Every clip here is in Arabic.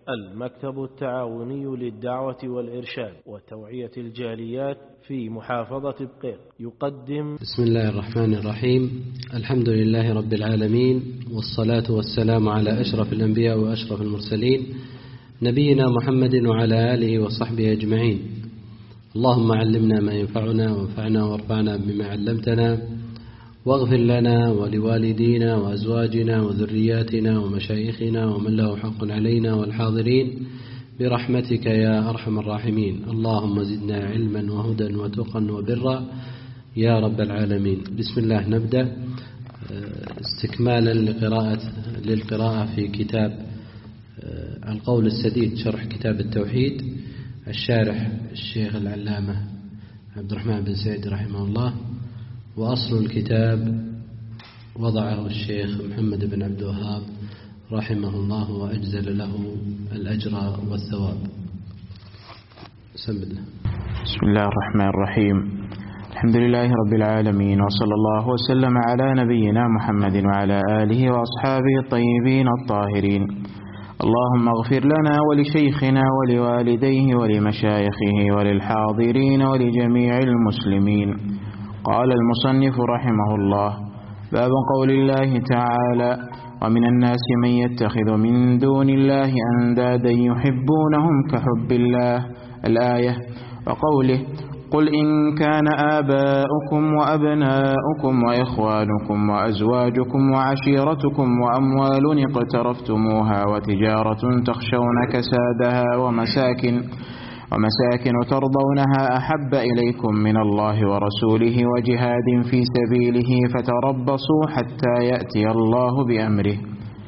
المكتب التعاوني للدعوة والإرشاد وتوعية الجاليات في محافظة بقيق يقدم. بسم الله الرحمن الرحيم. الحمد لله رب العالمين، والصلاة والسلام على أشرف الأنبياء وأشرف المرسلين، نبينا محمد وعلى آله وصحبه أجمعين. اللهم علمنا ما ينفعنا وانفعنا وارفعنا بما علمتنا، واغفر لنا ولوالدينا وأزواجنا وذرياتنا ومشايخنا ومن له حق علينا والحاضرين برحمتك يا أرحم الراحمين. اللهم زدنا علما وهدى وتقا وبرا يا رب العالمين. بسم الله. نبدأ استكمالا للقراءة في كتاب القول السديد شرح كتاب التوحيد، الشارح الشيخ العلامة عبد الرحمن بن سعيد رحمه الله، وأصل الكتاب وضعه الشيخ محمد بن عبد الوهاب رحمه الله وأجزل له الأجر والثواب. بسم الله الرحمن الرحيم. الحمد لله رب العالمين، وصلى الله وسلم على نبينا محمد وعلى آله وأصحابه الطيبين الطاهرين. اللهم اغفر لنا ولشيخنا ولوالديه ولمشايخه وللحاضرين ولجميع المسلمين. قال المصنف رحمه الله: باب قول الله تعالى: ومن الناس من يتخذ من دون الله أندادا يحبونهم كحب الله، الآية. وقوله: قل إن كان آباؤكم وأبناؤكم وإخوانكم وأزواجكم وعشيرتكم وأموال اقترفتموها وتجارة تخشون كسادها ومساكن ترضونها أحب إليكم من الله ورسوله وجهاد في سبيله فتربصوا حتى يأتي الله بأمره.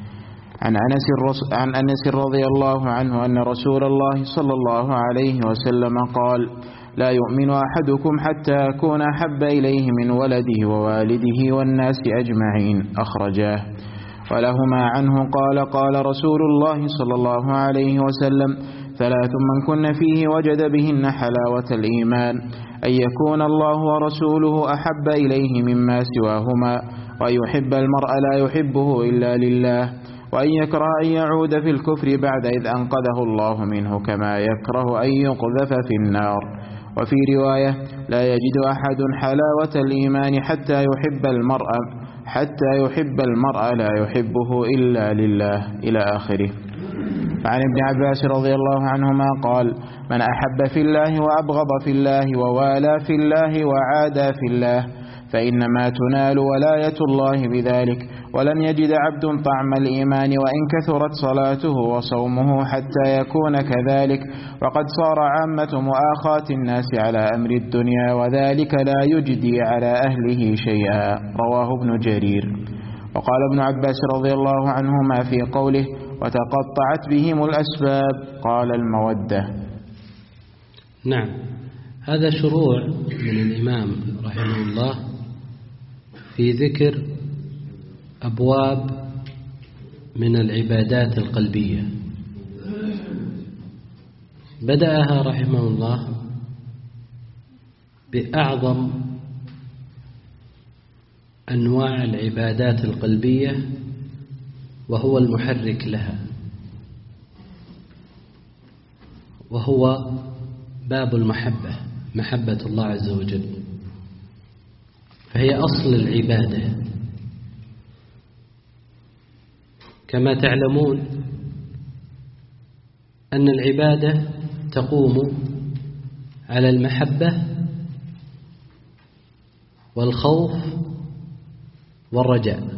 عن أنس رضي الله عنه أن رسول الله صلى الله عليه وسلم قال: لا يؤمن أحدكم حتى أكون أحب إليه من ولده ووالده والناس أجمعين، أخرجاه. ولهما عنه قال: قال رسول الله صلى الله عليه وسلم: ثلاث من كن فيه وجد بهن حلاوة الإيمان: أن يكون الله ورسوله أحب إليه مما سواهما، وأن يحب المرء لا يحبه إلا لله، وأن يكره أن يعود في الكفر بعد إذ أنقذه الله منه، كما يكره أن يقذف في النار. وفي رواية: لا يجد أحد حلاوة الإيمان حتى يحب المرء لا يحبه إلا لله، إلى آخره. عن ابن عباس رضي الله عنهما قال: من أحب في الله وأبغض في الله ووالى في الله وعادى في الله فإنما تنال ولاية الله بذلك، ولن يجد عبد طعم الإيمان وإن كثرت صلاته وصومه حتى يكون كذلك، وقد صار عامة مؤاخاة الناس على أمر الدنيا، وذلك لا يجدي على أهله شيئا، رواه ابن جرير. وقال ابن عباس رضي الله عنهما في قوله: وتقطعت بهم الأسباب، قال: المودة. نعم، هذا شروع من الإمام رحمه الله في ذكر أبواب من العبادات القلبية، بدأها رحمه الله بأعظم أنواع العبادات القلبية، وهو المحرك لها، وهو باب المحبة، محبة الله عز وجل، فهي أصل العبادة. كما تعلمون أن العبادة تقوم على المحبة والخوف والرجاء.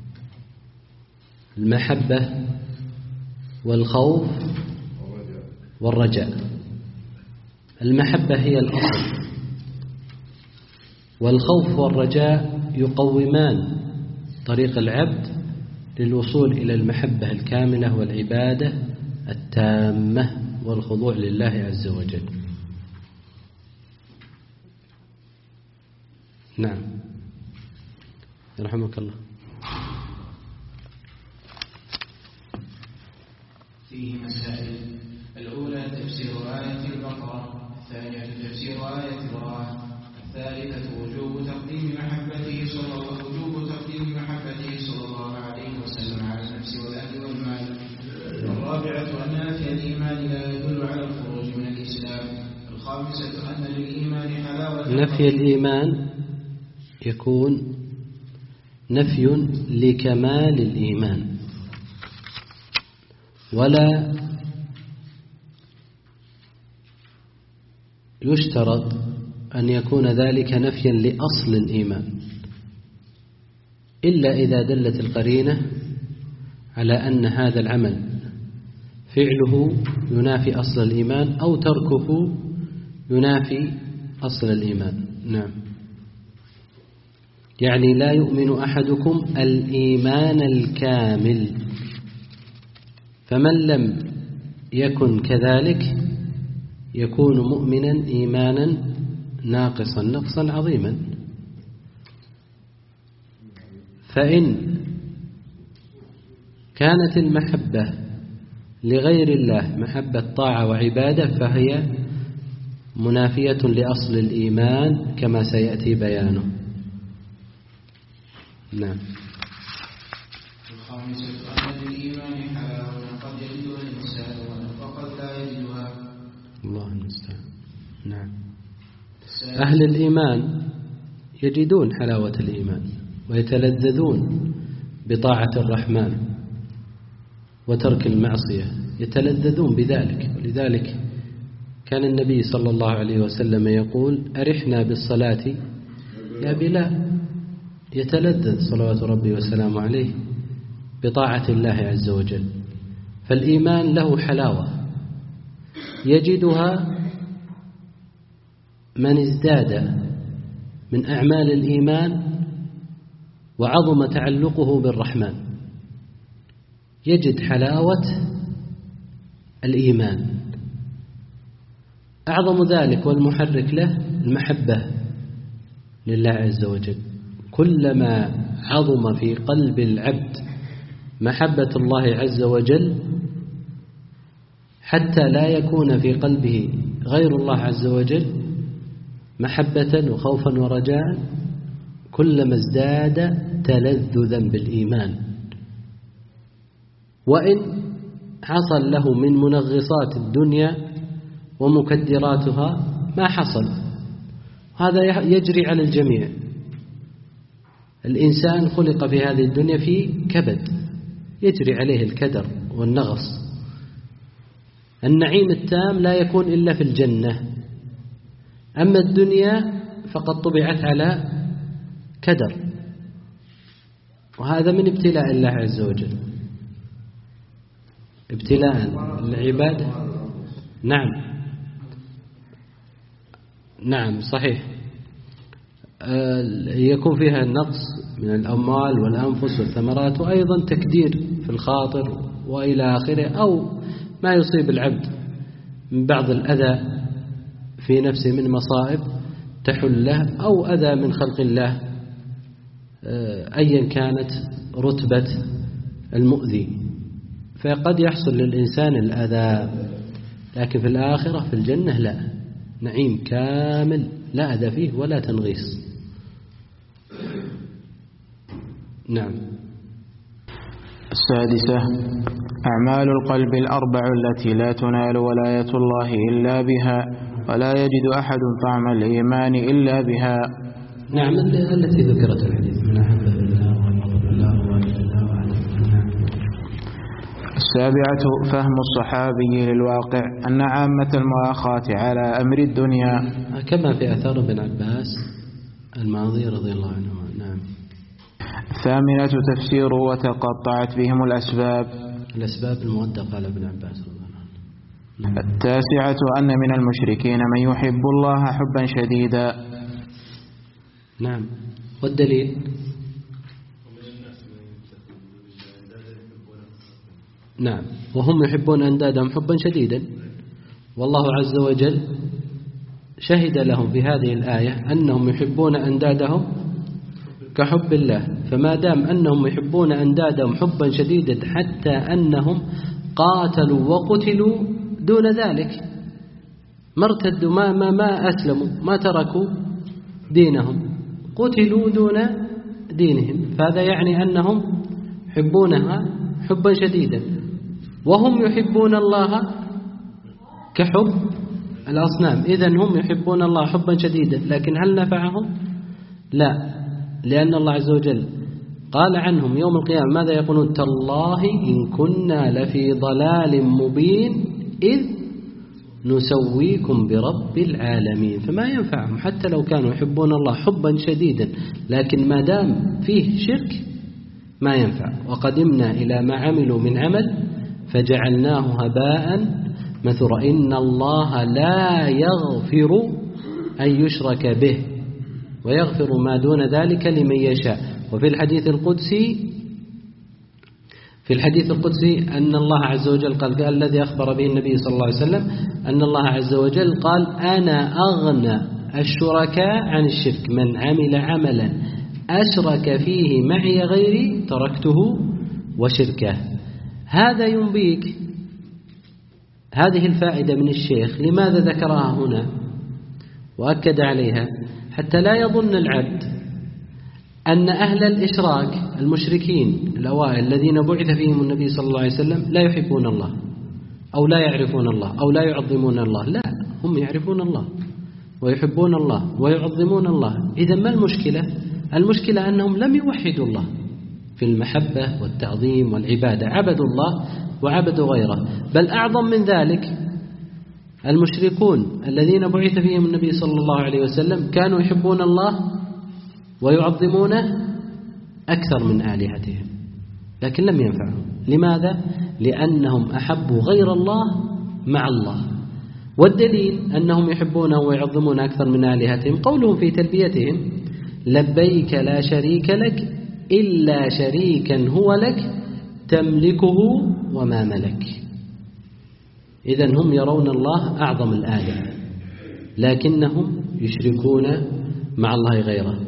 المحبة والخوف والرجاء. المحبة هي الأصل، والخوف والرجاء يقومان طريق العبد للوصول إلى المحبة الكاملة والعبادة التامة والخضوع لله عز وجل. نعم، يرحمك الله. فيه مسائل: الأولى تفسير آية البقرة، الثانية تفسير آية براءة، الثالثة وجوب تقديم محبته صلى الله عليه وسلم على النفس والأهل والمال، الرابعة أن نفي الإيمان لا يدل على الخروج من الإسلام. الخامسة أن للإيمان حلاوة. نفي الإيمان يكون نفي لكمال الإيمان، ولا يشترط أن يكون ذلك نفيا لأصل الإيمان، إلا إذا دلت القرينة على أن هذا العمل فعله ينافي أصل الإيمان أو تركه ينافي أصل الإيمان. نعم، يعني لا يؤمن أحدكم الإيمان الكامل، فمن لم يكن كذلك يكون مؤمنا إيمانا ناقصا نقصا عظيما. فإن كانت المحبة لغير الله محبة طاعة وعبادة فهي منافية لأصل الإيمان كما سيأتي بيانه. نعم. الخامسة أن للإيمان حلاوة قد يجدها الإنسان وقد لا يجدها. الله المستعان. نعم. أهل الإيمان يجدون حلاوة الإيمان ويتلذذون بطاعة الرحمن وترك المعصية، يتلذذون بذلك. ولذلك كان النبي صلى الله عليه وسلم يقول: أرحنا بالصلاة يا بلال. يتلذذ صلوات ربي وسلامه عليه بطاعة الله عز وجل. فالإيمان له حلاوة يجدها من ازداد من أعمال الإيمان وعظم تعلقه بالرحمن، يجد حلاوة الإيمان. أعظم ذلك والمحرك له المحبة لله عز وجل. كلما عظم في قلب العبد محبة الله عز وجل حتى لا يكون في قلبه غير الله عز وجل محبة وخوفا ورجاء، كلما ازداد تلذذا بالإيمان. وإن حصل له من منغصات الدنيا ومكدراتها ما حصل، هذا يجري على الجميع. الإنسان خلق في هذه الدنيا في كبد، يجري عليه الكدر والنغص. النعيم التام لا يكون إلا في الجنة، أما الدنيا فقد طبعت على كدر، وهذا من ابتلاء الله عز وجل، ابتلاء العباد. نعم صحيح، يكون فيها النقص من الأموال والأنفس والثمرات، وأيضا تكدير في الخاطر وإلى آخره، أو ما يصيب العبد من بعض الأذى في نفسه من مصائب تحل له، أو أذى من خلق الله أيا كانت رتبة المؤذي، فقد يحصل للإنسان الأذى. لكن في الآخرة في الجنة لا، نعيم كامل لا أذى فيه ولا تنغيص. نعم. السادسة أعمال القلب الأربع التي لا تنال ولاية الله إلا بها، ولا يجد أحد طعم الإيمان إلا بها. نعم، التي ذكرت الحديث من أحب الله وأبغض الله وأجل الله وأعلم. السابعة فهم الصحابي للواقع أن عامة المؤاخاة على أمر الدنيا، كما في أثار ابن عباس الماضي رضي الله عنهما. نعم. الثامنة تفسير وتقطعت بهم الأسباب المودة قال ابن عباس رضي الله عنه. التاسعة أن من المشركين من يحب الله حبا شديدا. نعم. والدليل؟ نعم، وهم يحبون أندادهم حبا شديدا، والله عز وجل شهد لهم في هذه الآية أنهم يحبون أندادهم كحب الله. فما دام أنهم يحبون أندادهم حبا شديدا حتى أنهم قاتلوا وقتلوا دون ذلك، ما ارتدوا، ما أسلموا، ما تركوا دينهم، قتلوا دون دينهم، فهذا يعني أنهم يحبونها حبا شديدا. وهم يحبون الله كحب الأصنام. إذن هم يحبون الله حبا شديدا، لكن هل نفعهم؟ لا، لأن الله عز وجل قال عنهم يوم القيامة ماذا يقولون؟ تالله إن كنا لفي ضلال مبين إذ نسويكم برب العالمين. فما ينفعهم حتى لو كانوا يحبون الله حبا شديدا، لكن ما دام فيه شرك ما ينفع. وقدمنا إلى ما عملوا من عمل فجعلناه هباء مثلا. إن الله لا يغفر أن يشرك به ويغفر ما دون ذلك لمن يشاء. وفي الحديث القدسي أن الله عز وجل قال الذي أخبر به النبي صلى الله عليه وسلم أن الله عز وجل قال أنا أغنى الشركاء عن الشرك، من عمل عملا أشرك فيه معي غيري تركته وشركه. هذا ينبيك هذه الفائدة من الشيخ. لماذا ذكرها هنا وأكد عليها؟ حتى لا يظن العبد أن أهل الإشراك المشركين الأوائل الذين بعث فيهم النبي صلى الله عليه وسلم لا يحبون الله أو لا يعرفون الله أو لا يعظمون الله. لا، هم يعرفون الله ويحبون الله ويعظمون الله. إذا ما المشكلة؟ المشكلة أنهم لم يوحدوا الله في المحبة والتعظيم والعبادة، عبدوا الله وعبدوا غيره. بل أعظم من ذلك المشركون الذين بعث فيهم النبي صلى الله عليه وسلم كانوا يحبون الله ويعظمونه أكثر من آلهتهم، لكن لم ينفعهم. لماذا؟ لأنهم أحبوا غير الله مع الله. والدليل أنهم يحبونه ويعظمون أكثر من آلهتهم قولهم في تلبيتهم لبيك لا شريك لك إلا شريكا هو لك تملكه وما ملك. إذن هم يرون الله أعظم الآلهة لكنهم يشركون مع الله غيره.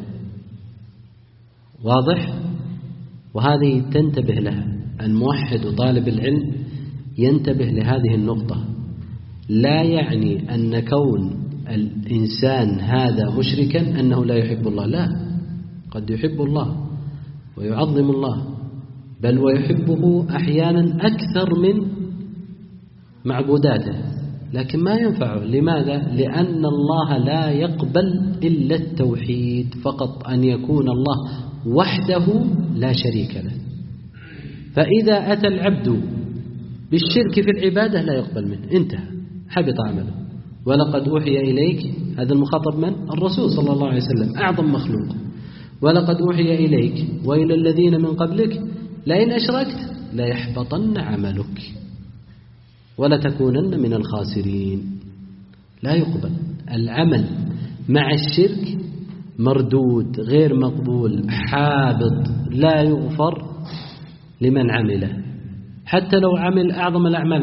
واضح؟ وهذه تنتبه لها الموحد وطالب العلم، ينتبه لهذه النقطة. لا يعني أن كون الإنسان هذا مشركا أنه لا يحب الله، لا، قد يحب الله ويعظم الله، بل ويحبه أحيانا أكثر من معبوداته، لكن ما ينفعه. لماذا؟ لأن الله لا يقبل إلا التوحيد فقط، أن يكون الله وحده لا شريك له. فإذا أتى العبد بالشرك في العبادة لا يقبل منه، انتهى، حبط عمله. ولقد أوحي إليك، هذا المخاطب من؟ الرسول صلى الله عليه وسلم، أعظم مخلوق. ولقد أوحي إليك وإلى الذين من قبلك لئن أشركت ليحبطن عملك ولتكونن من الخاسرين. لا يقبل العمل مع الشرك، مردود، غير مقبول، حابط، لا يغفر لمن عمله، حتى لو عمل أعظم الأعمال،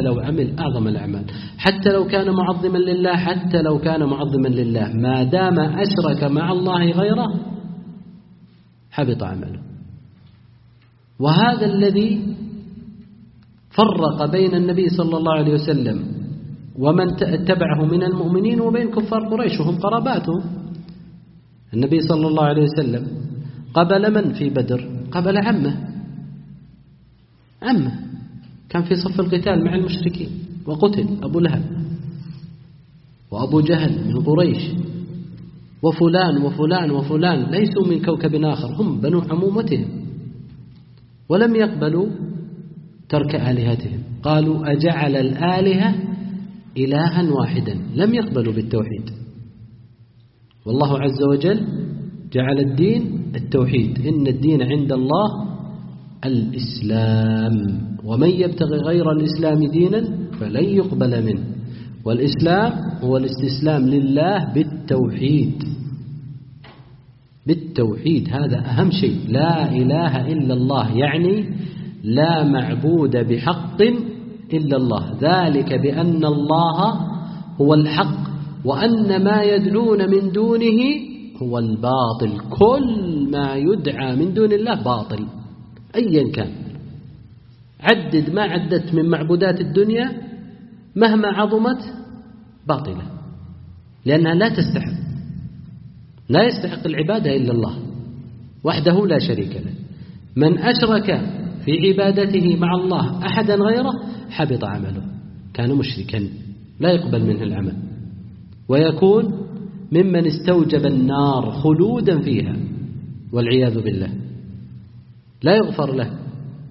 حتى لو كان معظما لله، ما دام أشرك مع الله غيره حبط عمله. وهذا الذي فرق بين النبي صلى الله عليه وسلم ومن اتبعه من المؤمنين وبين كفار قريش وهم قراباته. النبي صلى الله عليه وسلم قبل من في بدر؟ قبل عمه كان في صف القتال مع المشركين وقتل أبو لهب وأبو جهل من قريش وفلان وفلان وفلان ليسوا من كوكب آخر، هم بنو عمومتهم، ولم يقبلوا ترك آلهتهم. قالوا أجعل الآلهة إلها واحدا، لم يقبلوا بالتوحيد. والله عز وجل جعل الدين التوحيد، إن الدين عند الله الإسلام، ومن يبتغي غير الإسلام دينا فلن يقبل منه. والإسلام هو الاستسلام لله بالتوحيد، هذا أهم شيء. لا إله إلا الله، يعني لا معبود بحق إلا الله، ذلك بأن الله هو الحق وأن ما يدعون من دونه هو الباطل. كل ما يدعى من دون الله باطل أيا كان، عدد ما عدت من معبودات الدنيا مهما عظمت باطلة، لأنها لا يستحق العبادة إلا الله وحده لا شريك له. من أشرك في عبادته مع الله أحدا غيره حبط عمله، كان مشركا لا يقبل منه العمل، ويكون ممن استوجب النار خلودا فيها والعياذ بالله، لا يغفر له.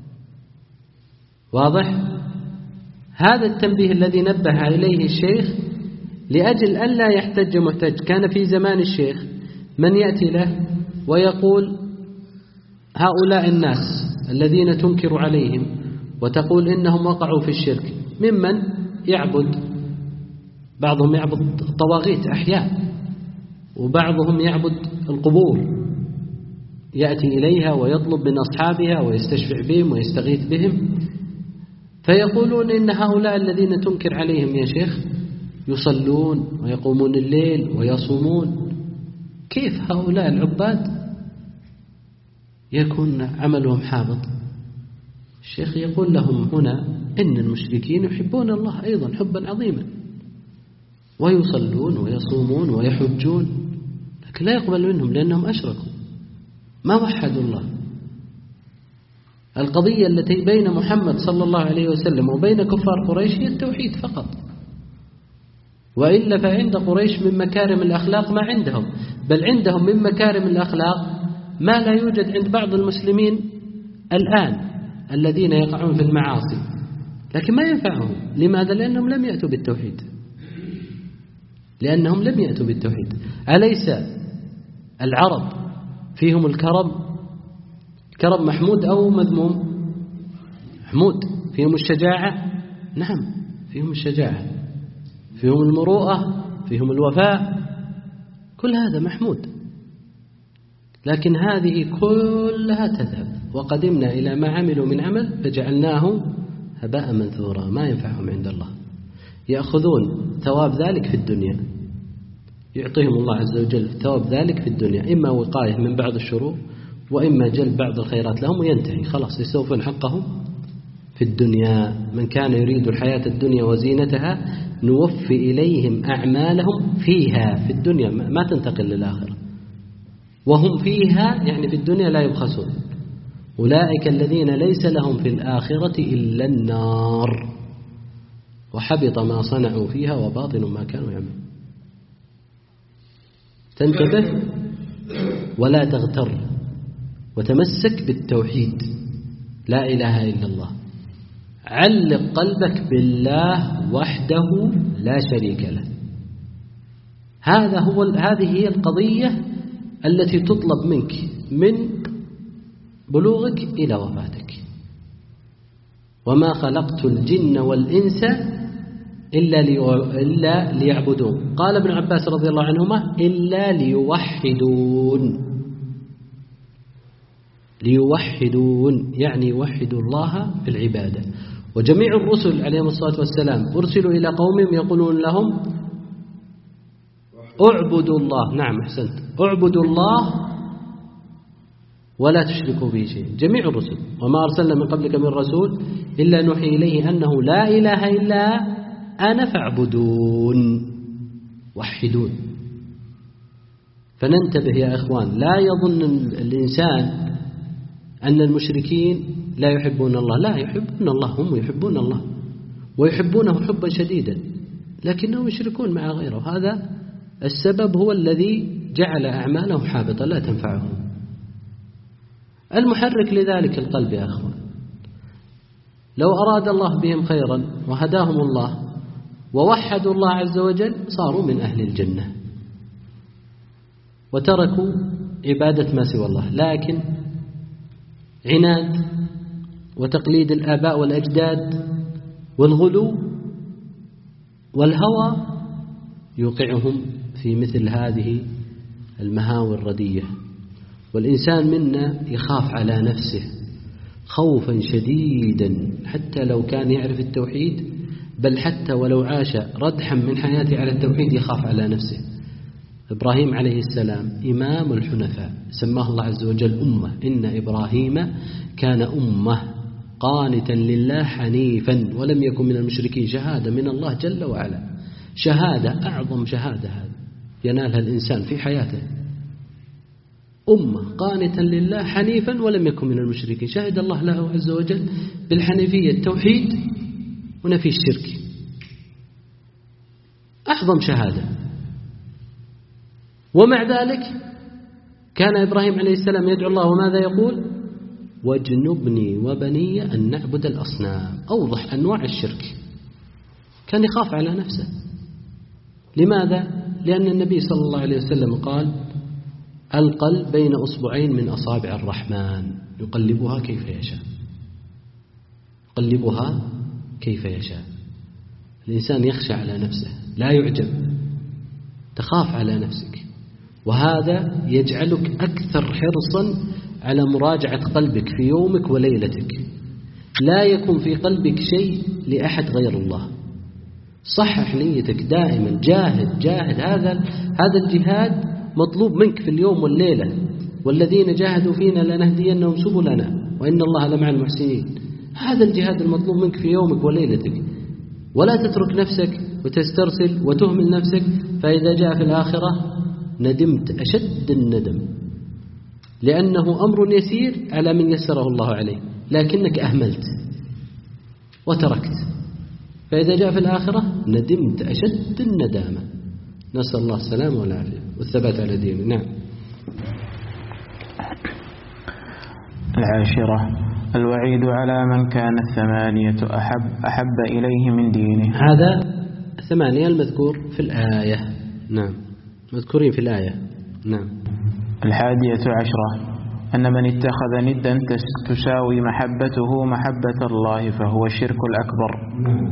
واضح؟ هذا التنبيه الذي نبه إليه الشيخ لأجل أن لا يحتج محتج. كان في زمان الشيخ من يأتي له ويقول هؤلاء الناس الذين تنكر عليهم وتقول إنهم وقعوا في الشرك ممن يعبد، بعضهم يعبد طواغيت أحياء وبعضهم يعبد القبور، يأتي إليها ويطلب من أصحابها ويستشفع بهم ويستغيث بهم، فيقولون إن هؤلاء الذين تنكر عليهم يا شيخ يصلون ويقومون الليل ويصومون، كيف هؤلاء العباد يكون عملهم حابط؟ الشيخ يقول لهم هنا إن المشركين يحبون الله أيضا حبا عظيما، ويصلون ويصومون ويحجون، لكن لا يقبل منهم لأنهم أشركوا ما وحدوا الله. القضية التي بين محمد صلى الله عليه وسلم وبين كفار قريش هي التوحيد فقط، وإلا فعند قريش من مكارم الأخلاق ما عندهم، بل عندهم من مكارم الأخلاق ما لا يوجد عند بعض المسلمين الآن الذين يقعون في المعاصي، لكن ما ينفعهم. لماذا؟ لأنهم لم يأتوا بالتوحيد، لأنهم لم يأتوا بالتوحيد. أليس العرب فيهم الكرم محمود أو مذموم؟ محمود. فيهم الشجاعة؟ نعم فيهم الشجاعة، فيهم المروءة، فيهم الوفاء، كل هذا محمود، لكن هذه كلها تذهب. وقدمنا إلى ما عملوا من عمل فجعلناه هباء منثورا، ما ينفعهم عند الله. يأخذون ثواب ذلك في الدنيا، يعطيهم الله عز وجل ثواب ذلك في الدنيا، إما وقاية من بعض الشرور وإما جلب بعض الخيرات لهم وينتهي، خلاص يستوفون حقهم في الدنيا. من كان يريد الحياة الدنيا وزينتها نوفي إليهم أعمالهم فيها في الدنيا، ما تنتقل للآخرة، وهم فيها يعني في الدنيا لا يبخسون. أولئك الذين ليس لهم في الآخرة إلا النار وحبط ما صنعوا فيها وباطل ما كانوا يعملون. تنتبه ولا تغتر، وتمسك بالتوحيد، لا إله إلا الله. علق قلبك بالله وحده لا شريك له. هذه هي القضية التي تطلب منك من بلوغك إلى وفاتك. وما خلقت الجن والإنس إلا ليعبدون. قال ابن عباس رضي الله عنهما إلا ليوحدون يعني يوحدوا الله في العبادة. وجميع الرسل عليهم الصلاة والسلام أرسلوا إلى قومهم يقولون لهم اعبدوا الله، نعم أحسنت، اعبدوا الله ولا تشركوا به شيء. جميع الرسل وما أرسلنا من قبلك من رسول إلا نوحي إليه أنه لا إله إلا أنا فاعبدون، وحدون. فننتبه يا إخوان، لا يظن الإنسان أن المشركين لا يحبون الله، لا يحبون الله، هم يحبون الله ويحبونه حبا شديدا، لكنهم يشركون مع غيره. هذا السبب هو الذي جعل أعمالهم حابطة لا تنفعهم. المحرك لذلك القلب يا أخوان. لو أراد الله بهم خيرا وهداهم الله ووحدوا الله عز وجل صاروا من أهل الجنة وتركوا عبادة ما سوى الله، لكن عناد وتقليد الآباء والأجداد والغلو والهوى يوقعهم في مثل هذه المهاوي الردية. والإنسان منا يخاف على نفسه خوفا شديدا حتى لو كان يعرف التوحيد، بل حتى ولو عاش ردحا من حياته على التوحيد يخاف على نفسه. إبراهيم عليه السلام إمام الحنفاء، سماه الله عز وجل أمة، إن إبراهيم كان أمة قانتا لله حنيفا ولم يكن من المشركين. شهادة من الله جل وعلا، شهادة أعظم شهادة هذا ينالها الإنسان في حياته. أمة قانتا لله حنيفا ولم يكن من المشركين، شهد الله له عز وجل بالحنيفية، التوحيد ونفي الشرك، أعظم شهادة. ومع ذلك كان إبراهيم عليه السلام يدعو الله وماذا يقول؟ واجنبني وبني أن نعبد الأصنام، أوضح أنواع الشرك، كان يخاف على نفسه. لماذا؟ لأن النبي صلى الله عليه وسلم قال القلب بين أصبعين من أصابع الرحمن يقلبها كيف يشاء، يقلبها كيف يشاء. الإنسان يخشى على نفسه، لا يعجب، تخاف على نفسك، وهذا يجعلك أكثر حرصا على مراجعة قلبك في يومك وليلتك. لا يكون في قلبك شيء لأحد غير الله. صحح نيتك دائما، جاهد. هذا الجهاد مطلوب منك في اليوم والليلة. والذين جاهدوا فينا لنهدينهم سبلنا وإن الله لمع المحسنين. هذا الجهاد المطلوب منك في يومك وليلتك. ولا تترك نفسك وتسترسل وتهمل نفسك، فإذا جاء في الآخرة ندمت أشد الندم، لأنه أمر يسير على من يسره الله عليه، لكنك أهملت وتركت، فإذا جاء في الآخرة ندمت أشد الندامة. نسأل الله السلامة والعافية والثبات على دينه. نعم. العاشرة الوعيد على من كان الثمانية أحب إليه من دينه. هذا 8 المذكور في الآية. نعم، مذكورين في الآية. نعم. 11 أن من اتخذ ندا تساوي محبته محبة الله فهو الشرك الأكبر.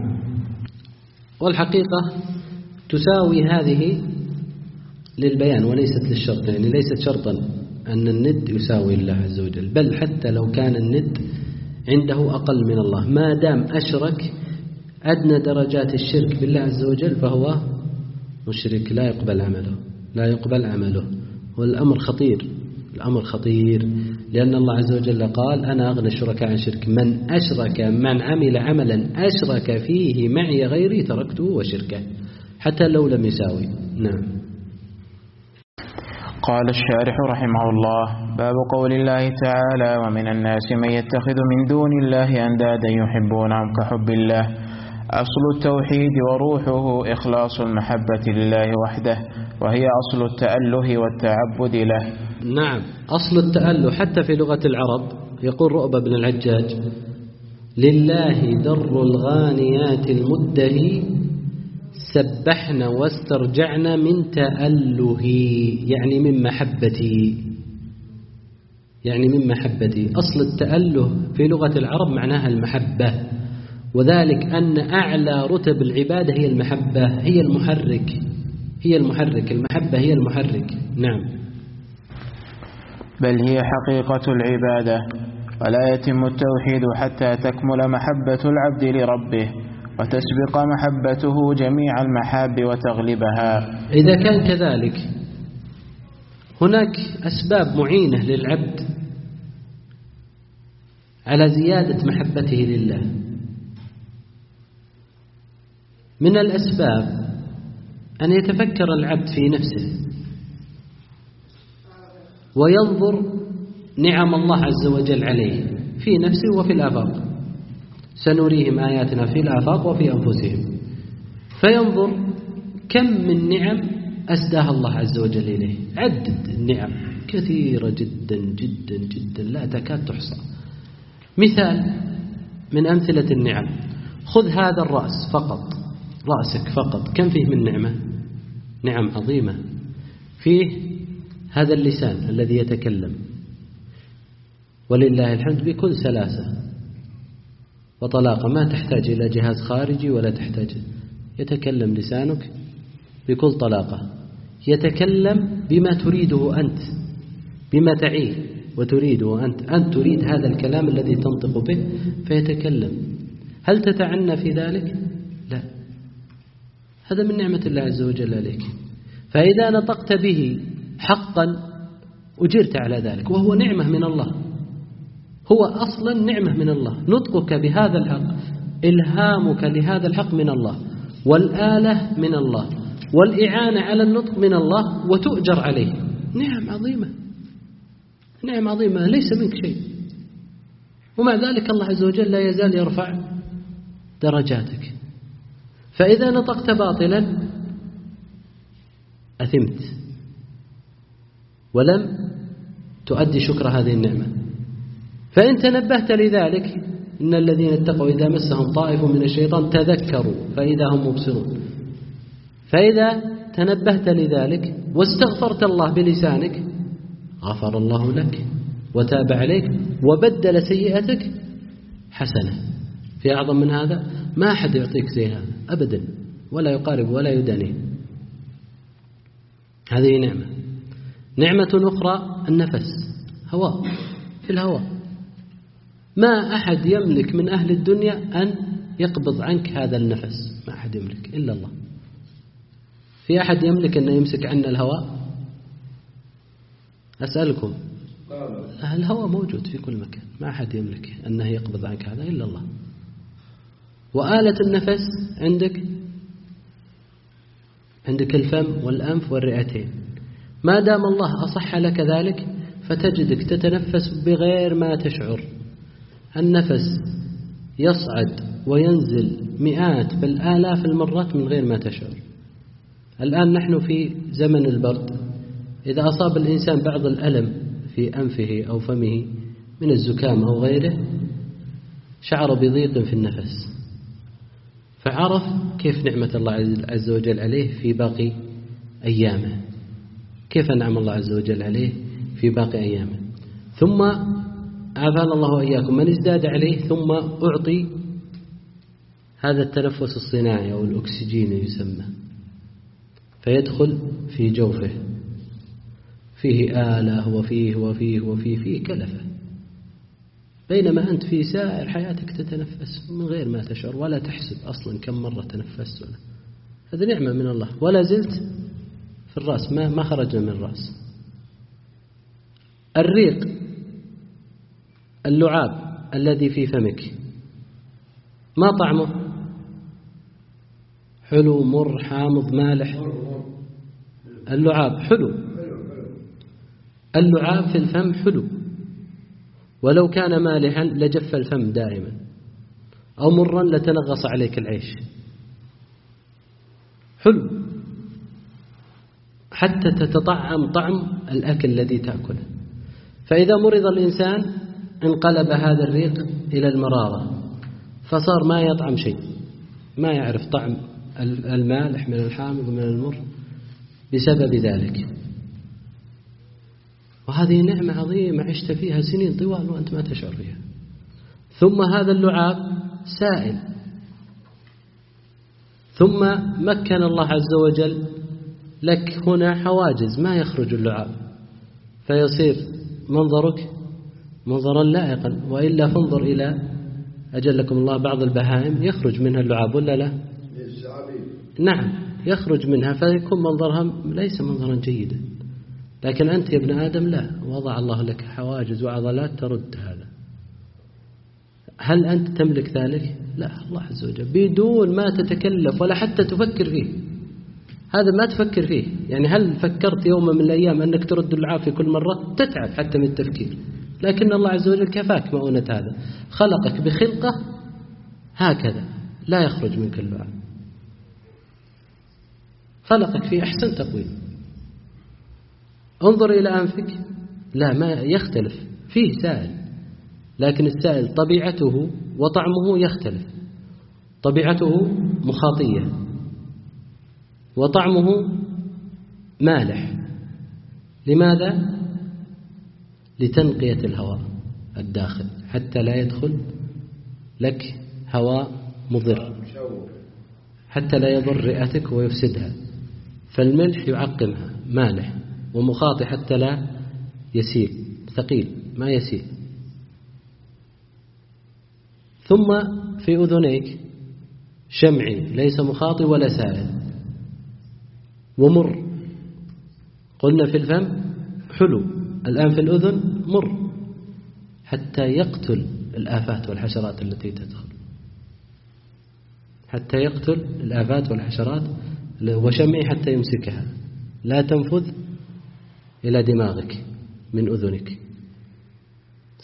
والحقيقة تساوي هذه للبيان وليست للشرط، يعني ليست شرطا أن الند يساوي الله عز وجل، بل حتى لو كان الند عنده أقل من الله، ما دام أشرك أدنى درجات الشرك بالله عز وجل فهو مشرك، لا يقبل عمله. والأمر خطير، لأن الله عز وجل قال أنا أغنى الشركاء عن شرك، من عمل عملا أشرك فيه معي غيري تركته وشركه، حتى لو لم يساوي. نعم. قال الشارح رحمه الله: باب قول الله تعالى: ومن الناس من يتخذ من دون الله أندادا يحبونهم كحب الله. أصل التوحيد وروحه إخلاص المحبة لله وحده، وهي أصل التأله والتعبد له. نعم، أصل التأله حتى في لغة العرب. يقول رؤبة بن العجاج: لله در الغانيات المدهي سبحنا واسترجعنا من تأله، يعني من محبتي. أصل التأله في لغة العرب معناها المحبة، وذلك أن أعلى رتب العبادة هي المحبة، هي المحرك. المحبة هي المحرك. نعم. بل هي حقيقة العبادة، ولا يتم التوحيد حتى تكمل محبة العبد لربه وتسبق محبته جميع المحاب وتغلبها. إذا كان كذلك هناك أسباب معينة للعبد على زيادة محبته لله. من الأسباب أن يتفكر العبد في نفسه وينظر نعم الله عز وجل عليه في نفسه وفي الآفاق. سنريهم آياتنا في الآفاق وفي أنفسهم، فينظر كم من نعم أسداها الله عز وجل إليه. عدد النعم كثيرة جدا جدا جدا لا تكاد تحصى. مثال من أمثلة النعم: خذ هذا الرأس فقط، رأسك فقط، كم فيه من نعمة؟ نعم عظيمة. فيه هذا اللسان الذي يتكلم، ولله الحمد بكل سلاسة وطلاقة، ما تحتاج إلى جهاز خارجي ولا تحتاج. يتكلم لسانك بكل طلاقة، يتكلم بما تريده أنت، بما تعيه وتريده أنت تريد هذا الكلام الذي تنطق به فيتكلم. هل تتعنى في ذلك؟ لا، هذا من نعمة الله عز وجل عليك. فإذا نطقت به حقا أجرت على ذلك، وهو نعمة من الله، هو أصلا نعمة من الله. نطقك بهذا الحق، إلهامك لهذا الحق من الله، والآلة من الله، والإعانة على النطق من الله، وتؤجر عليه. نعم عظيمة. نعم عظيمة ليس منك شيء، ومع ذلك الله عز وجل لا يزال يرفع درجاتك. فإذا نطقت باطلا أثمت ولم تؤدي شكر هذه النعمة. فإن تنبهت لذلك، إن الذين اتقوا إذا مسهم طائف من الشيطان تذكروا فإذا هم مبصرون. فإذا تنبهت لذلك واستغفرت الله بلسانك غفر الله لك وتاب عليك وبدل سيئتك حسنة. في أعظم من هذا ما أحد يعطيك زي هذا أبدا، ولا يقارب ولا يداني. هذه نعمة. نعمة أخرى النفس، هواء، في الهواء. ما أحد يملك من أهل الدنيا أن يقبض عنك هذا النفس، ما أحد يملك إلا الله. في أحد يملك أن يمسك عنا الهواء؟ أسألكم، الهواء موجود في كل مكان، ما أحد يملك أنه يقبض عنك هذا إلا الله. وآلة النفس عندك الفم والأنف والرئتين. ما دام الله أصح لك ذلك فتجدك تتنفس بغير ما تشعر. النفس يصعد وينزل مئات بل آلاف المرات من غير ما تشعر. الآن نحن في زمن البرد، إذا أصاب الإنسان بعض الألم في أنفه أو فمه من الزكام أو غيره شعر بضيق في النفس، فعرف كيف نعمة الله عز وجل عليه في باقي أيامه، كيف أنعم الله عز وجل عليه في باقي أيامه. ثم عافانا الله وإياكم من ازداد عليه ثم أعطي هذا التنفس الصناعي أو الأكسجين يسمى، فيدخل في جوفه، فيه آلة وفيه كلفة، بينما أنت في سائر حياتك تتنفس من غير ما تشعر ولا تحسب أصلا كم مرة تنفست. هذه نعمة من الله. ولا زلت في الرأس، ما خرجنا من الرأس. الريق، اللعاب الذي في فمك، ما طعمه؟ حلو، مر، حامض، مالح؟ اللعاب حلو. اللعاب في الفم حلو، ولو كان مالحا لجف الفم دائما، أو مرا لتنغص عليك العيش. حلو حتى تتطعم طعم الأكل الذي تأكله. فإذا مرض الإنسان انقلب هذا الريق إلى المرارة، فصار ما يطعم شيء، ما يعرف طعم المالح من الحامض من المر بسبب ذلك. وهذه نعمة عظيمة عشت فيها سنين طوال وأنت ما تشعر فيها. ثم هذا اللعاب سائل، ثم مكن الله عز وجل لك هنا حواجز ما يخرج اللعاب، فيصير منظرك منظرا لائقا. وإلا فانظر إلى أجلكم الله بعض البهائم يخرج منها اللعاب ولا لا؟ نعم يخرج منها، فيكون منظرها ليس منظرا جيدا. لكن أنت يا ابن آدم لا، وضع الله لك حواجز وعضلات ترد هذا. هل أنت تملك ذلك؟ لا، الله عز وجل بدون ما تتكلف ولا حتى تفكر فيه. هذا ما تفكر فيه. يعني هل فكرت يوم من الأيام أنك ترد اللعاب في كل مرة؟ تتعب حتى من التفكير. لكن الله عز وجل كفاك مؤونة هذا، خلقك بخلقة هكذا لا يخرج منك اللعاب، خلقك في أحسن تقويم. انظر إلى أنفك، لا ما يختلف، فيه سائل، لكن السائل طبيعته وطعمه يختلف. طبيعته مخاطية وطعمه مالح. لماذا؟ لتنقية الهواء الداخل حتى لا يدخل لك هواء مضر، حتى لا يضر رئتك ويفسدها. فالملح يعقمها مالح، ومخاطي حتى لا يسيل، ثقيل ما يسيل. ثم في أذنيك شمعي ليس مخاطي ولا سائل، ومر. قلنا في الفم حلو، الآن في الأذن مر، حتى يقتل الآفات والحشرات التي تدخل، حتى يقتل الآفات والحشرات. وشمعي حتى يمسكها لا تنفذ إلى دماغك من أذنك.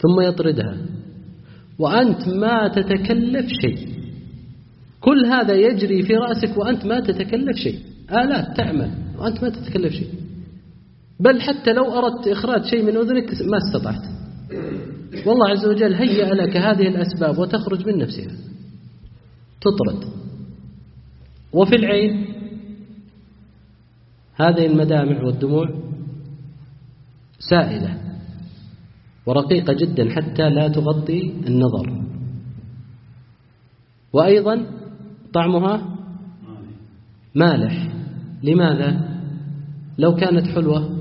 ثم يطردها وأنت ما تتكلف شيء. كل هذا يجري في رأسك وأنت ما تتكلف شيء، آلات تعمل وأنت ما تتكلف شيء، بل حتى لو أردت إخراج شيء من أذنك ما استطعت. والله عز وجل هيأ لك هذه الأسباب وتخرج من نفسها، تطرد. وفي العين هذه المدامع والدموع سائلة ورقيقة جدا حتى لا تغطي النظر، وأيضا طعمها مالح. لماذا؟ لو كانت حلوة،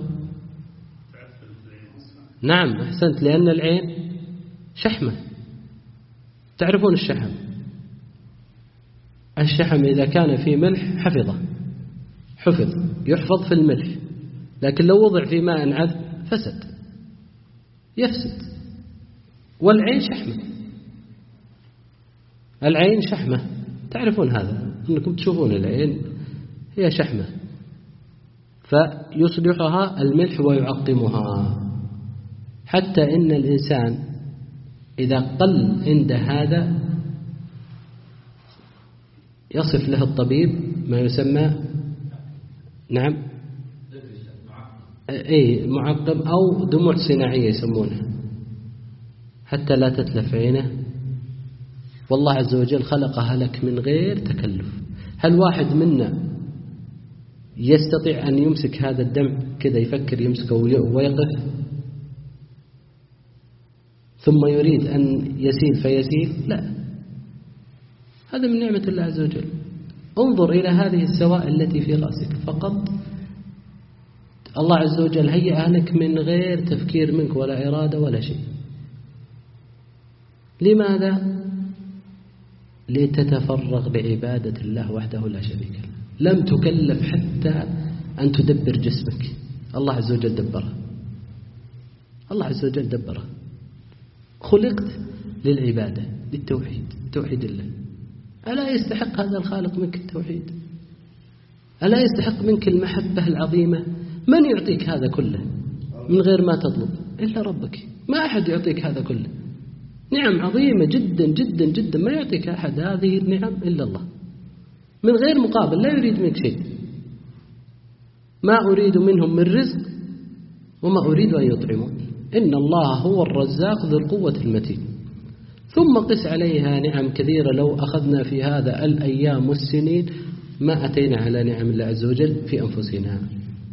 نعم أحسنت، لأن العين شحمة. تعرفون الشحم؟ الشحم إذا كان فيه ملح حفظ يحفظ في الملح، لكن لو وضع في ماء عذب يفسد. والعين شحمة، العين شحمة، تعرفون هذا، أنكم تشوفون العين هي شحمة، فيصلحها الملح ويعقمها. حتى إن الإنسان إذا قل عند هذا يصف له الطبيب ما يسمى معقم أو دموع صناعية يسمونها، حتى لا تتلف عينه. والله عز وجل خلقها لك من غير تكلف. هل واحد منا يستطيع أن يمسك هذا الدمع كذا، يفكر يمسكه ويقف، ثم يريد أن يسيل فيسيل؟ لا، هذا من نعمة الله عز وجل. انظر إلى هذه السوائل التي في رأسك فقط، الله عز وجل هيئها لك من غير تفكير منك ولا إرادة ولا شيء. لماذا؟ لتتفرغ لعبادة الله وحده لا شريك له. لم تكلف حتى أن تدبر جسمك، الله عز وجل دبره، الله عز وجل دبره. خلقت للعبادة، للتوحيد، توحيد الله. ألا يستحق هذا الخالق منك التوحيد؟ ألا يستحق منك المحبة العظيمة؟ من يعطيك هذا كله من غير ما تطلب إلا ربك؟ ما أحد يعطيك هذا كله، نعم عظيمة جدا جدا جدا، ما يعطيك أحد هذه النعم إلا الله من غير مقابل، لا يريد منك شيء. ما أريد منهم من رزق وما أريد أن يطعمون، إن الله هو الرزاق ذو القوة المتين. ثم قس عليها نعم كثيرة، لو أخذنا في هذا الأيام والسنين ما أتينا على نعم الله عز وجل في أنفسنا،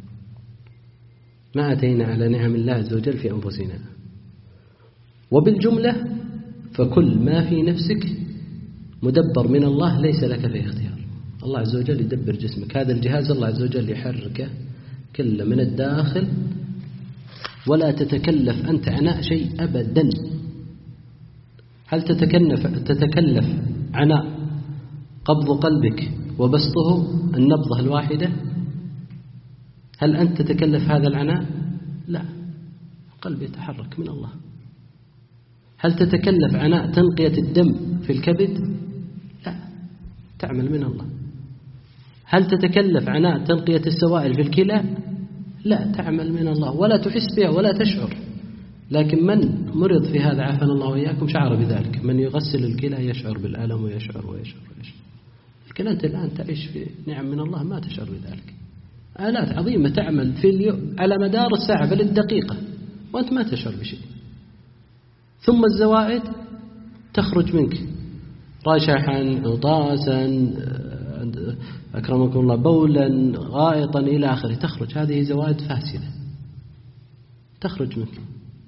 ما أتينا على نعم الله عز وجل في أنفسنا. وبالجملة فكل ما في نفسك مدبر من الله، ليس لك فيه اختيار. الله عز وجل يدبر جسمك، هذا الجهاز الله عز وجل يحركه كله من الداخل، ولا تتكلف أنت عناء شيء أبدا. هل تتكلف عناء قبض قلبك وبسطه النبضة الواحدة؟ هل أنت تتكلف هذا العناء؟ لا، قلبي يتحرك من الله. هل تتكلف عناء تنقية الدم في الكبد؟ لا، تعمل من الله. هل تتكلف عناء تنقية السوائل في الكلى؟ لا، تعمل من الله ولا تحس بها ولا تشعر. لكن من مرض في هذا عافانا الله وإياكم شعر بذلك، من يغسل الكلى يشعر بالألم ويشعر. لكن أنت الآن تعيش في نعم من الله ما تشعر بذلك. آلات عظيمة تعمل في اليوم على مدار الساعة بل الدقيقة وأنت ما تشعر بشيء. ثم الزوائد تخرج منك رشحا، عطاسا، أكرمكم الله، بولا، غائطا إلى آخره، تخرج. هذه زوائد فاسدة تخرج منك.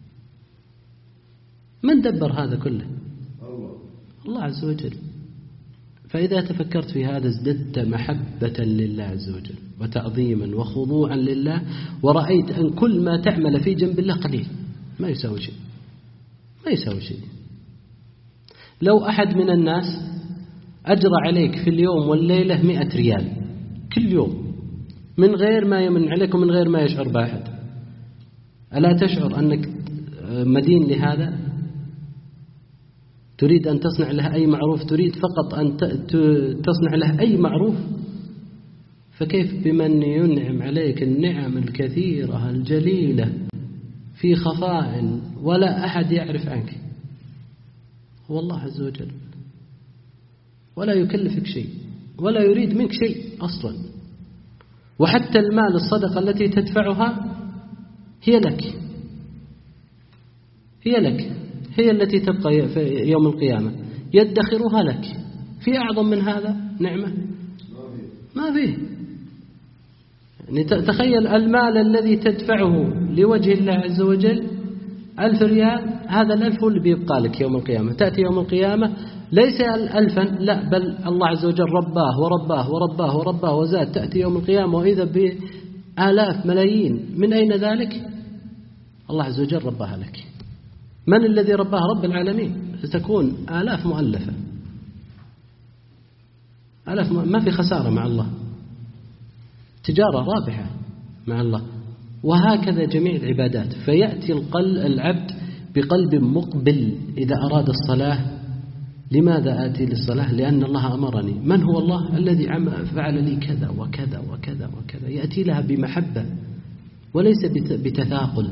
من دبر هذا كله؟ الله عز وجل. فإذا تفكرت في هذا ازددت محبة لله عز وجل وتعظيما وخضوعا لله، ورأيت أن كل ما تعمل في جنب الله قليل، ما يساوي شيء، ما يساوي شيء. لو أحد من الناس أجرى عليك في اليوم والليلة 100 ريال كل يوم من غير ما يمن عليك ومن غير ما يشعر بأحد، ألا تشعر أنك مدين لهذا؟ تريد أن تصنع له أي معروف، تريد فقط أن تصنع له أي معروف. فكيف بمن ينعم عليك النعم الكثيرة الجليلة في خفاء ولا أحد يعرف عنك، هو الله عز وجل، ولا يكلفك شيء ولا يريد منك شيء أصلا. وحتى المال الصدقة التي تدفعها هي لك، هي التي تبقى في يوم القيامة، يدخرها لك. في أعظم من هذا نعمة؟ ما فيه. يعني تخيل المال الذي تدفعه لوجه الله عز وجل 1000 ريال، هذا 1000 هو اللي بيبقى لك يوم القيامة. تأتي يوم القيامة ليس 1000، لا، بل الله عز وجل رباه ورباه ورباه ورباه وزاد. تأتي يوم القيامة وإذا بآلاف ملايين. من أين ذلك؟ الله عز وجل رباها لك. من الذي رباها؟ رب العالمين. ستكون آلاف مؤلفة، آلاف ما في خسارة مع الله، تجارة رابحة مع الله. وهكذا جميع العبادات. فيأتي العبد بقلب مقبل إذا أراد الصلاة. لماذا آتي للصلاة؟ لأن الله أمرني. من هو الله؟ الذي فعل لي كذا وكذا وكذا وكذا. يأتي لها بمحبة وليس بتثاقل.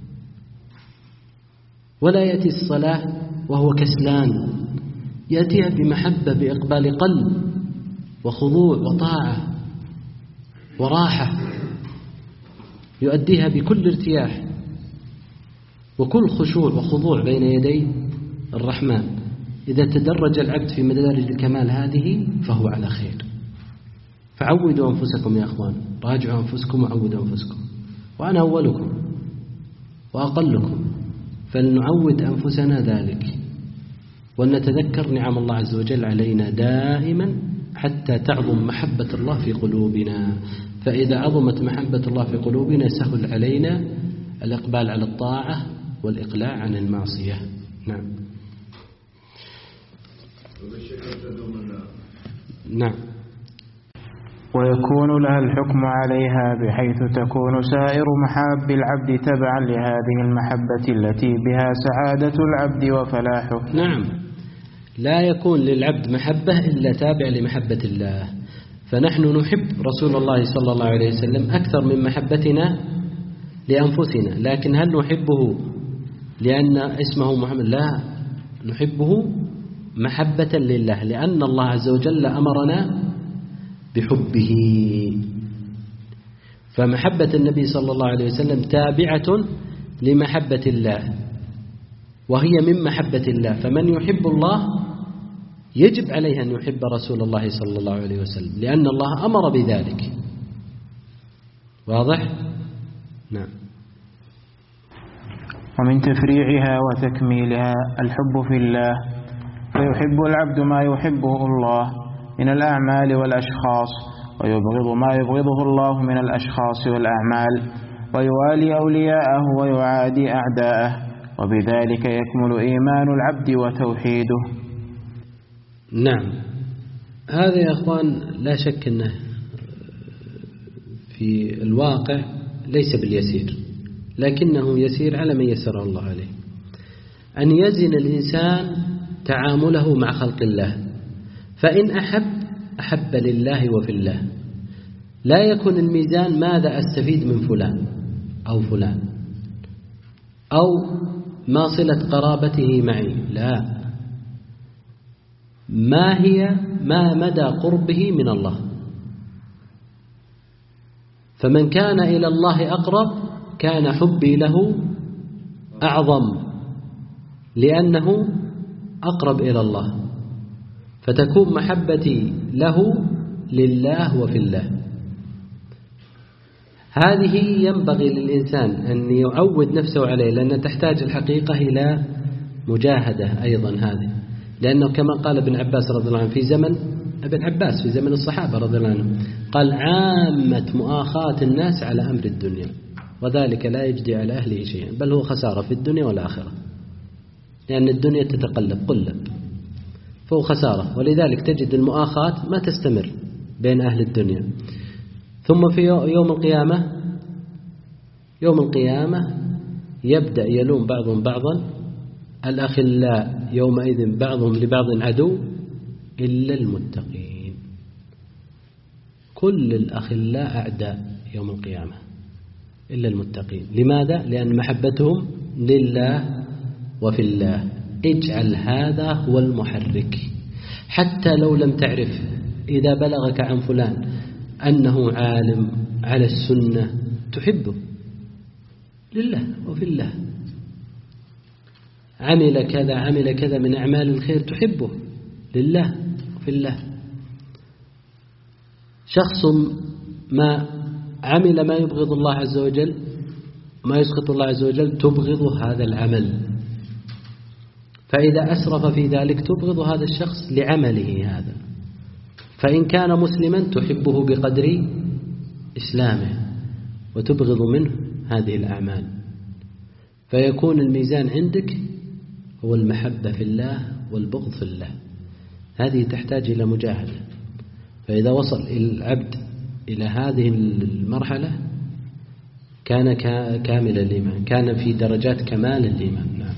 ولا يأتي الصلاة وهو كسلان، يأتيها بمحبة، بإقبال قلب وخضوع وطاعة وراحة، يؤديها بكل ارتياح وكل خشوع وخضوع بين يدي الرحمن. إذا تدرج العبد في مدارج الكمال هذه فهو على خير. فعودوا أنفسكم يا أخوان، راجعوا أنفسكم وعودوا أنفسكم. وأنا أولكم وأقلكم، فلنعود أنفسنا ذلك، ونتذكر نعم الله عز وجل علينا دائما حتى تعظم محبة الله في قلوبنا. فإذا عظمت محبة الله في قلوبنا سهل علينا الإقبال على الطاعة والإقلاع عن المعصية. نعم. نعم. ويكون لها الحكم عليها بحيث تكون سائر محاب العبد تبعا لهذه المحبة التي بها سعادة العبد وفلاحه. نعم، لا يكون للعبد محبة إلا تابع لمحبة الله. فنحن نحب رسول الله صلى الله عليه وسلم أكثر من محبتنا لأنفسنا. لكن هل نحبه لأن اسمه محمد؟ لا، نحبه محبة لله، لأن الله عز وجل أمرنا بحبه. فمحبة النبي صلى الله عليه وسلم تابعة لمحبة الله، وهي من محبة الله. فمن يحب الله يجب عليه أن يحب رسول الله صلى الله عليه وسلم، لأن الله أمر بذلك. واضح؟ نعم. ومن تفريعها وتكميلها الحب في الله، فيحب العبد ما يحبه الله من الأعمال والأشخاص، ويبغض ما يبغضه الله من الأشخاص والأعمال، ويوالي أولياءه ويعادي أعداءه، وبذلك يكمل إيمان العبد وتوحيده. نعم، هذا يا أخوان لا شك أنه في الواقع ليس باليسير، لكنه يسير على من يسره الله عليه. أن يزن الإنسان تعامله مع خلق الله، فإن أحب لله وفي الله. لا يكون الميزان ماذا أستفيد من فلان أو فلان، أو ما صلة قرابته معي، لا، ما مدى قربه من الله. فمن كان إلى الله أقرب كان حبي له أعظم، لأنه أقرب إلى الله، فتكون محبتي له لله وفي الله. هذه ينبغي للإنسان أن يعود نفسه عليه، لأن تحتاج الحقيقة إلى مجاهدة أيضا هذه. لأنه كما قال ابن عباس رضي الله عنه في زمن ابن عباس في زمن الصحابة رضي الله عنهم، قال: عامة مؤاخاة الناس على أمر الدنيا، وذلك لا يجدي على أهله شيئا، بل هو خسارة في الدنيا والآخرة، لأن الدنيا تتقلب قلب، فهو خسارة. ولذلك تجد المؤاخاة ما تستمر بين أهل الدنيا. ثم في يوم القيامة يبدأ يلوم بعضهم بعضا، الأخلاء يومئذ بعضهم لبعض عدو إلا المتقين. كل الأخلاء أعداء يوم القيامة إلا المتقين. لماذا؟ لأن محبتهم لله وفي الله. اجعل هذا هو المحرك، حتى لو لم تعرف، إذا بلغك عن فلان أنه عالم على السنة تحبه لله وفي الله، عمل كذا من أعمال الخير تحبه لله وفي الله. شخص ما عمل ما يبغض الله عز وجل، ما يسخط الله عز وجل، تبغض هذا العمل، فإذا أسرف في ذلك تبغض هذا الشخص لعمله هذا. فإن كان مسلما تحبه بقدر إسلامه وتبغض منه هذه الأعمال، فيكون الميزان عندك هو المحبة في الله والبغض في الله. هذه تحتاج إلى مجاهدة. فإذا وصل العبد إلى هذه المرحلة كان كامل الإيمان، كان في درجات كمال الإيمان. نعم.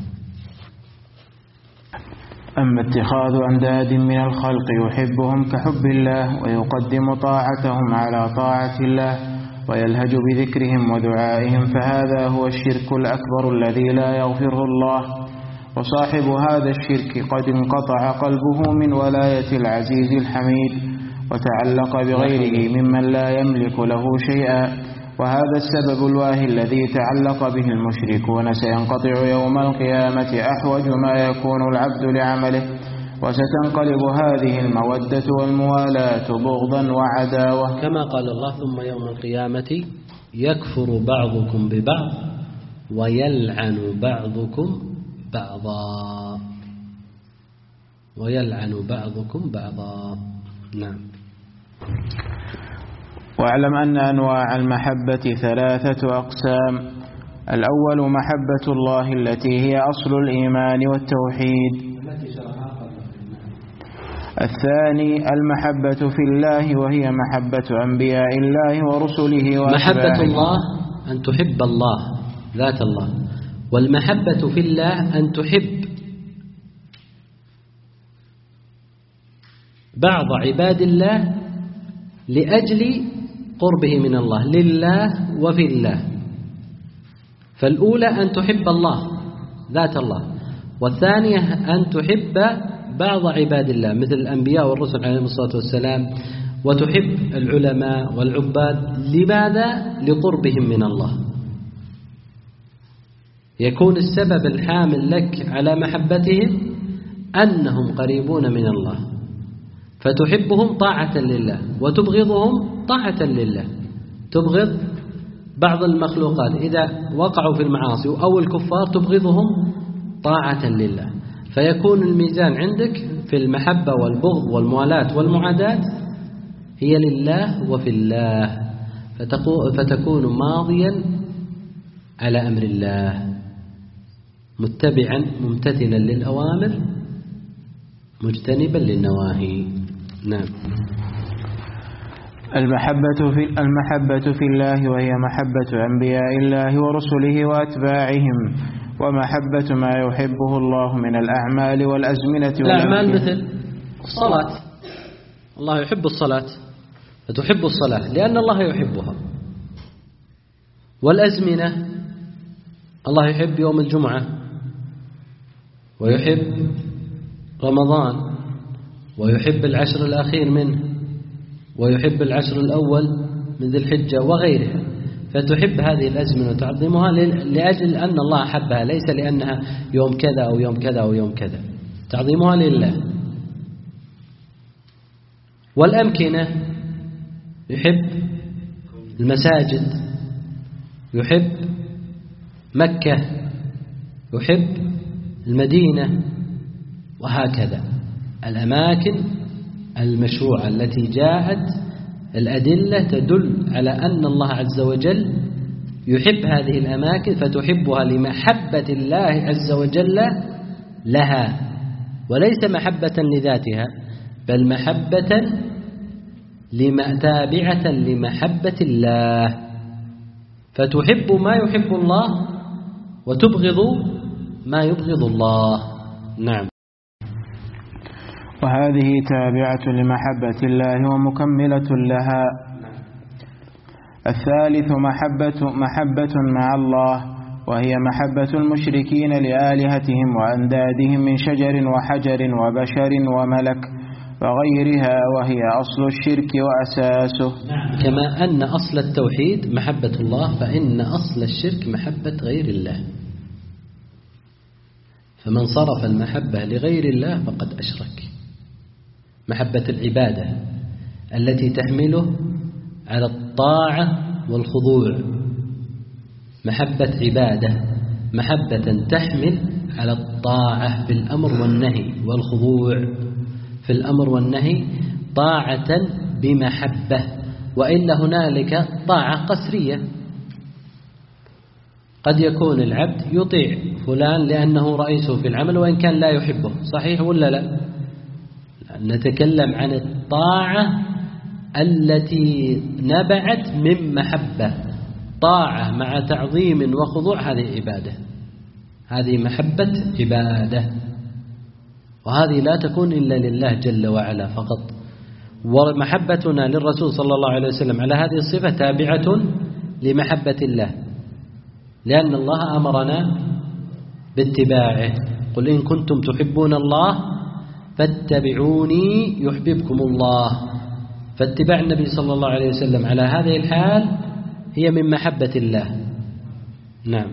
أما اتخاذ أنداد من الخلق يحبهم كحب الله ويقدم طاعتهم على طاعة الله ويلهج بذكرهم ودعائهم، فهذا هو الشرك الأكبر الذي لا يغفره الله. وصاحب هذا الشرك قد انقطع قلبه من ولاية العزيز الحميد وتعلق بغيره ممن لا يملك له شيئا، وهذا السبب الواهي الذي تعلق به المشركون سينقطع يوم القيامة أحوج ما يكون العبد لعمله، وستنقلب هذه المودة والموالاة بغضا وعداوة، كما قال الله: ثم يوم القيامة يكفر بعضكم ببعض ويلعن بعضكم بعضا. نعم. واعلم أن أنواع المحبة 3 أقسام: الأول محبة الله التي هي أصل الإيمان والتوحيد، الثاني المحبة في الله وهي محبة أنبياء الله ورسله وأتباعه. محبة الله أن تحب الله ذات الله، والمحبة في الله أن تحب بعض عباد الله لأجل قربه من الله، لله وفي الله. فالأولى أن تحب الله ذات الله، والثانية أن تحب بعض عباد الله مثل الأنبياء والرسل عليهم الصلاة والسلام، وتحب العلماء والعباد. لماذا؟ لقربهم من الله. يكون السبب الحامل لك على محبتهم أنهم قريبون من الله، فتحبهم طاعة لله وتبغضهم طاعة لله. تبغض بعض المخلوقات إذا وقعوا في المعاصي أو الكفار تبغضهم طاعة لله، فيكون الميزان عندك في المحبة والبغض والموالاة والمعاداة هي لله وفي الله، فتكون ماضيا على أمر الله، متبعا ممتثلا للأوامر مجتنبا للنواهي. نعم. المحبة في الله وهي محبة أنبياء الله ورسله وأتباعهم، ومحبة ما يحبه الله من الأعمال والأزمنة الأعمال مثل الصلاة. الله يحب الصلاة فتحب الصلاة لأن الله يحبها. والأزمنة الله يحب يوم الجمعة ويحب رمضان ويحب العشر الأخير منه ويحب العشر الأول من ذي الحجة وغيرها، فتحب هذه الأزمنة وتعظمها لأجل أن الله أحبها، ليس لأنها يوم كذا أو يوم كذا أو يوم كذا، تعظيمها لله. والأمكنة يحب المساجد، يحب مكة، يحب المدينة، وهكذا الأماكن المشروعة التي جاءت الأدلة تدل على أن الله عز وجل يحب هذه الأماكن، فتحبها لمحبة الله عز وجل لها، وليس محبة لذاتها بل محبة تابعة لمحبة الله، فتحب ما يحب الله وتبغض ما يبغض الله. نعم. وهذه تابعة لمحبة الله ومكملة لها. الثالث محبة مع الله، وهي محبة المشركين لآلهتهم وأندادهم من شجر وحجر وبشر وملك وغيرها، وهي أصل الشرك وأساسه. كما أن أصل التوحيد محبة الله، فإن أصل الشرك محبة غير الله. فمن صرف المحبة لغير الله فقد أشرك. محبة العبادة التي تحمله على الطاعة والخضوع، محبة عبادة، محبة تحمل على الطاعة في الأمر والنهي والخضوع في الأمر والنهي طاعة بمحبة، وإلا هنالك طاعة قسرية. قد يكون العبد يطيع فلان لأنه رئيسه في العمل وإن كان لا يحبه، صحيح ولا لا؟ نتكلم عن الطاعة التي نبعت من محبة، طاعة مع تعظيم وخضوع، هذه عبادة، هذه محبة عبادة، وهذه لا تكون إلا لله جل وعلا فقط. ومحبتنا للرسول صلى الله عليه وسلم على هذه الصفة تابعة لمحبة الله، لأن الله أمرنا باتباعه. قل إن كنتم تحبون الله فاتبعوني يحببكم الله. فاتباع النبي صلى الله عليه وسلم على هذه الحال هي من محبة الله. نعم.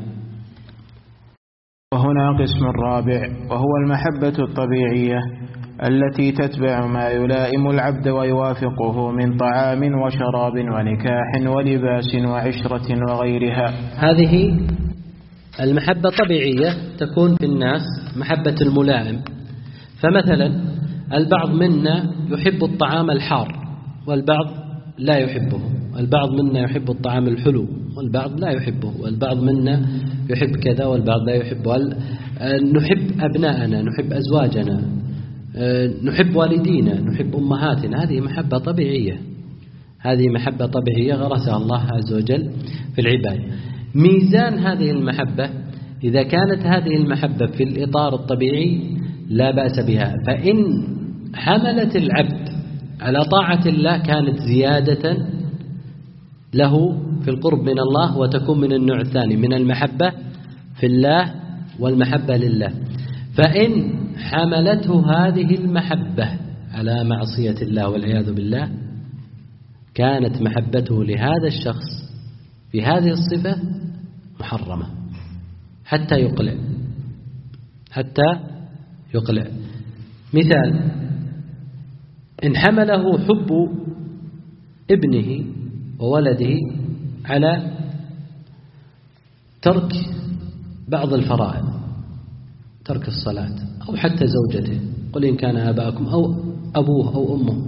وهنا قسم رابع، وهو المحبة الطبيعية التي تتبع ما يلائم العبد ويوافقه من طعام وشراب ونكاح ولباس وعشرة وغيرها. هذه المحبة طبيعية تكون في الناس، محبة الملائم. فمثلا البعض منا يحب الطعام الحار والبعض لا يحبه، البعض منا يحب الطعام الحلو والبعض لا يحبه، والبعض منا يحب كذا والبعض لا يحبه. نحب أبناءنا، نحب أزواجنا، نحب والدينا، نحب أمهاتنا. هذه محبة طبيعية، هذه محبة طبيعية غرسها الله عز وجل في العباد. ميزان هذه المحبة إذا كانت هذه المحبة في الإطار الطبيعي لا بأس بها، فإن حملت العبد على طاعة الله كانت زيادة له في القرب من الله، وتكون من النوع الثاني من المحبة في الله والمحبة لله. فإن حملته هذه المحبة على معصية الله والعياذ بالله كانت محبته لهذا الشخص في هذه الصفة محرمة حتى يقلع، حتى يقلع. مثال: إن حمله حب ابنه وولده على ترك بعض الفرائض، ترك الصلاة، أو حتى زوجته، قل إن كان آباءكم أو أبوه أو أمه،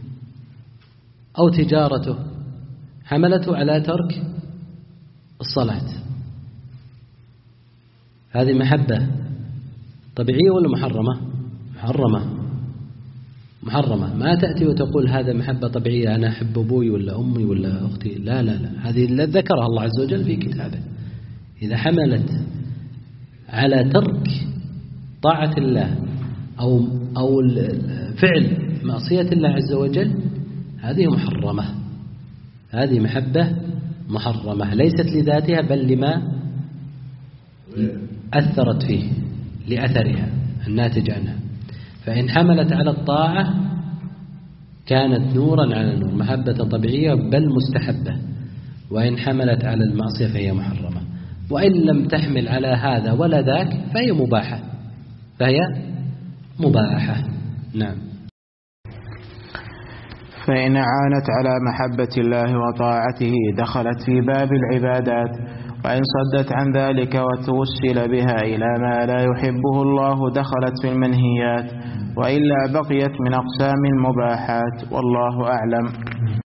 أو تجارته حملته على ترك الصلاة، هذه محبة طبيعية ولا محرمة؟ محرمة. ما تأتي وتقول هذا محبة طبيعية، أنا أحب أبوي ولا أمي ولا أختي، لا لا لا، هذه التي ذكرها الله عز وجل في كتابه. إذا حملت على ترك طاعة الله أو فعل معصية الله عز وجل، هذه محرمة، هذه محبة محرمة، ليست لذاتها بل لما أثرت فيه، لأثرها الناتج عنها. فإن حملت على الطاعة كانت نورا على نور، محبة طبيعية بل مستحبة. وإن حملت على المعصية فهي محرمة. وإن لم تحمل على هذا ولا ذاك فهي مباحة. نعم. فإن عانت على محبة الله وطاعته دخلت في باب العبادات، وإن صدت عن ذلك وتوسل بها إلى ما لا يحبه الله دخلت في المنهيات، وإلا بقيت من أقسام المباحات، والله أعلم.